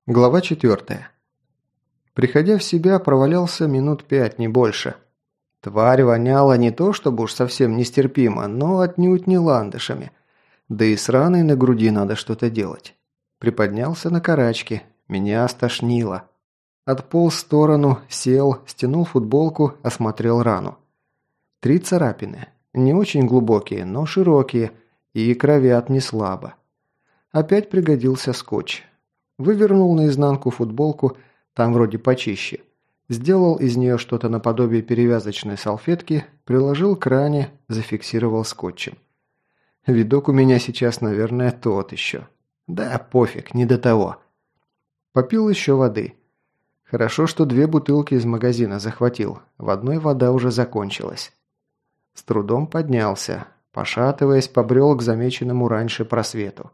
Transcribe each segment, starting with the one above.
Глава 4. Приходя в себя, провалялся минут 5, не больше. Тварь воняла не то чтобы уж совсем нестерпимо, но отнюдь не ландышами. Да и с раной на груди надо что-то делать. Приподнялся на карачки, меня стошнило. Отполз в сторону, сел, стянул футболку, осмотрел рану. 3 царапины. Не очень глубокие, но широкие, и кровят не слабо. Опять пригодился скотч. Вывернул наизнанку футболку, там вроде почище. Сделал из нее что-то наподобие перевязочной салфетки, приложил к ране, зафиксировал скотчем. Видок у меня сейчас, наверное, тот еще. Да, пофиг, не до того. Попил еще воды. Хорошо, что 2 бутылки из магазина захватил. В одной вода уже закончилась. С трудом поднялся. Пошатываясь, побрел к замеченному раньше просвету.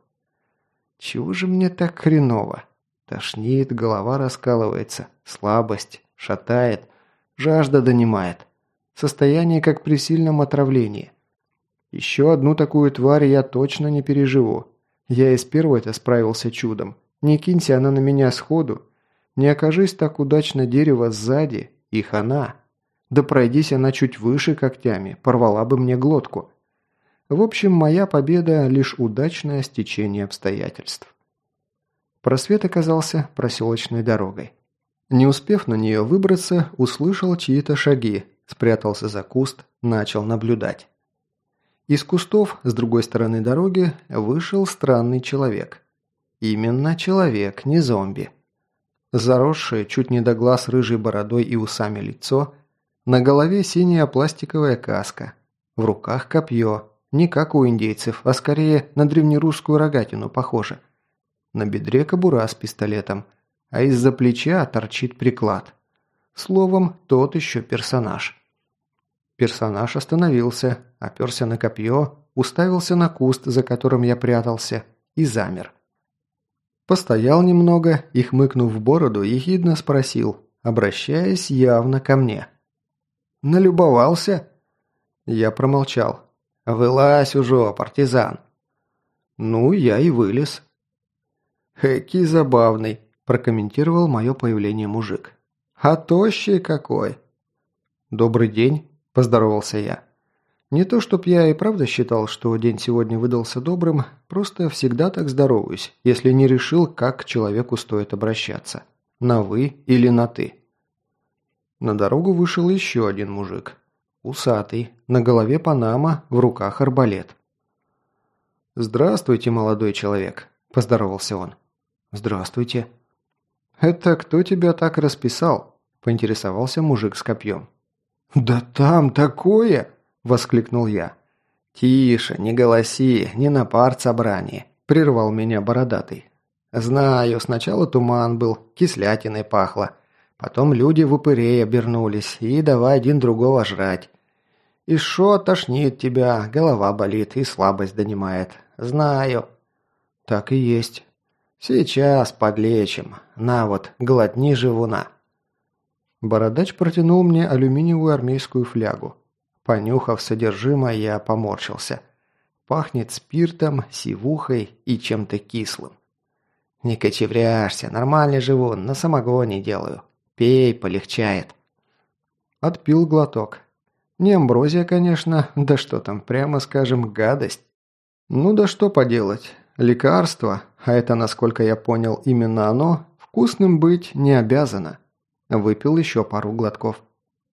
Чего же мне так хреново? Тошнит, голова раскалывается, слабость, шатает, жажда донимает. Состояние как при сильном отравлении. Еще одну такую тварь я точно не переживу. Я и с первой-то справился чудом. Не кинься она на меня сходу. Не окажись так удачно дерево сзади, и хана. Да пройдись она чуть выше когтями, порвала бы мне глотку. В общем, моя победа – лишь удачное стечение обстоятельств. Просвет оказался проселочной дорогой. Не успев на нее выбраться, услышал чьи-то шаги, спрятался за куст, начал наблюдать. Из кустов, с другой стороны дороги, вышел странный человек. Именно человек, не зомби. Заросшее чуть не до глаз рыжей бородой и усами лицо, на голове синяя пластиковая каска, в руках копье. Не как у индейцев, а скорее на древнерусскую рогатину похоже. На бедре кобура с пистолетом, а из-за плеча торчит приклад. Словом, тот еще персонаж. Персонаж остановился, оперся на копье, уставился на куст, за которым я прятался, и замер. Постоял немного и, хмыкнув в бороду, ехидно спросил, обращаясь явно ко мне. «Налюбовался?» Я промолчал. «Вылазь уже, партизан!» Ну, я и вылез. «Эки забавный», – прокомментировал мое появление мужик. «А тощий какой!» «Добрый день», – поздоровался я. Не то, чтоб я и правда считал, что день сегодня выдался добрым, просто всегда так здороваюсь, если не решил, как к человеку стоит обращаться. На «вы» или на «ты». На дорогу вышел еще один мужик. Усатый, на голове панама, в руках арбалет. «Здравствуйте, молодой человек», – поздоровался он. «Здравствуйте». «Это кто тебя так расписал?» – поинтересовался мужик с копьем. «Да там такое!» – воскликнул я. «Тише, не голоси, не на партсобрании», – прервал меня бородатый. «Знаю, сначала туман был, кислятиной пахло. Потом люди в упырей обернулись и давай один другого жрать. И шо тошнит тебя, голова болит и слабость донимает. Знаю». «Так и есть». «Сейчас подлечим. На вот, глотни живуна». Бородач протянул мне алюминиевую армейскую флягу. Понюхав содержимое, я поморщился. Пахнет спиртом, сивухой и чем-то кислым. «Не кочевряшься, нормальный живун, на самогоне делаю. Пей, полегчает». Отпил глоток. Не амброзия, конечно, да что там, прямо скажем, гадость. Ну да что поделать, лекарство, а это, насколько я понял, именно оно, вкусным быть не обязано. Выпил еще пару глотков.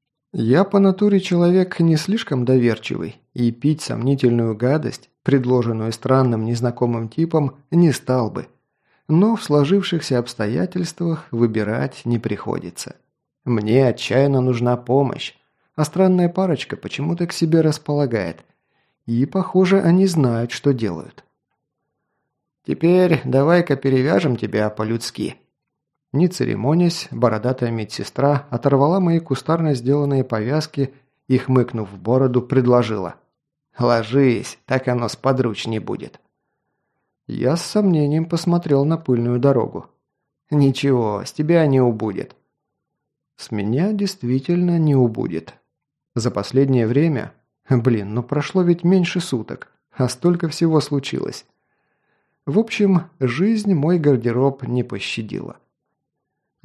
Я по натуре человек не слишком доверчивый, и пить сомнительную гадость, предложенную странным незнакомым типом, не стал бы. Но в сложившихся обстоятельствах выбирать не приходится. Мне отчаянно нужна помощь, а странная парочка почему-то к себе располагает. И, похоже, они знают, что делают. «Теперь давай-ка перевяжем тебя по-людски». Не церемонясь, бородатая медсестра оторвала мои кустарно сделанные повязки и, хмыкнув в бороду, предложила. «Ложись, так оно сподручней будет». Я с сомнением посмотрел на пыльную дорогу. «Ничего, с тебя не убудет». С меня действительно не убудет. За последнее время... ну прошло ведь меньше суток, а столько всего случилось. В общем, жизнь мой гардероб не пощадила.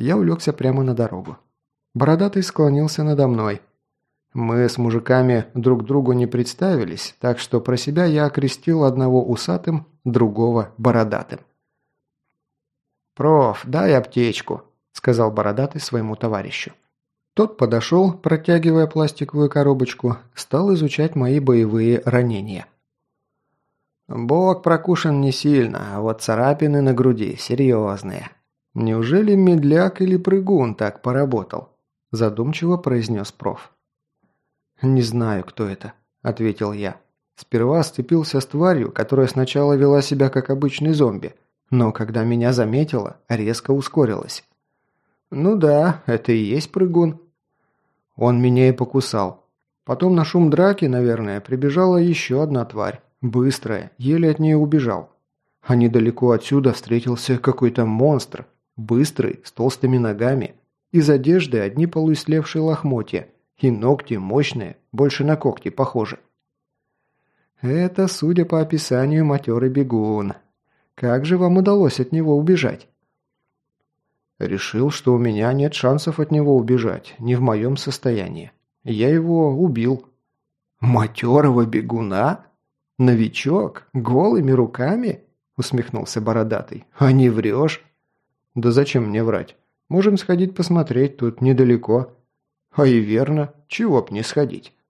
Я улегся прямо на дорогу. Бородатый склонился надо мной. Мы с мужиками друг другу не представились, так что про себя я окрестил одного усатым, другого бородатым. «Проф, дай аптечку», – сказал бородатый своему товарищу. Тот подошел, протягивая пластиковую коробочку, стал изучать мои боевые ранения. Бок прокушен не сильно, а вот царапины на груди серьезные. Неужели медляк или прыгун так поработал? Задумчиво произнес проф. «Не знаю, кто это», – ответил я. Сперва сцепился с тварью, которая сначала вела себя как обычный зомби, но когда меня заметила, резко ускорилась. «Ну да, это и есть прыгун». Он меня и покусал. Потом на шум драки, наверное, прибежала еще одна тварь. Быстрая, еле от нее убежал. А недалеко отсюда встретился какой-то монстр. Быстрый, с толстыми ногами. Из одежды одни полуислевшие лохмотья. И ногти мощные, больше на когти похожи. Это, судя по описанию, матерый бегун. Как же вам удалось от него убежать? Решил, что у меня нет шансов от него убежать, не в моем состоянии. Я его убил. Матерого бегуна? Новичок? Голыми руками? Усмехнулся бородатый. А не врешь? Да зачем мне врать? Можем сходить посмотреть, тут недалеко. А и верно, чего б не сходить.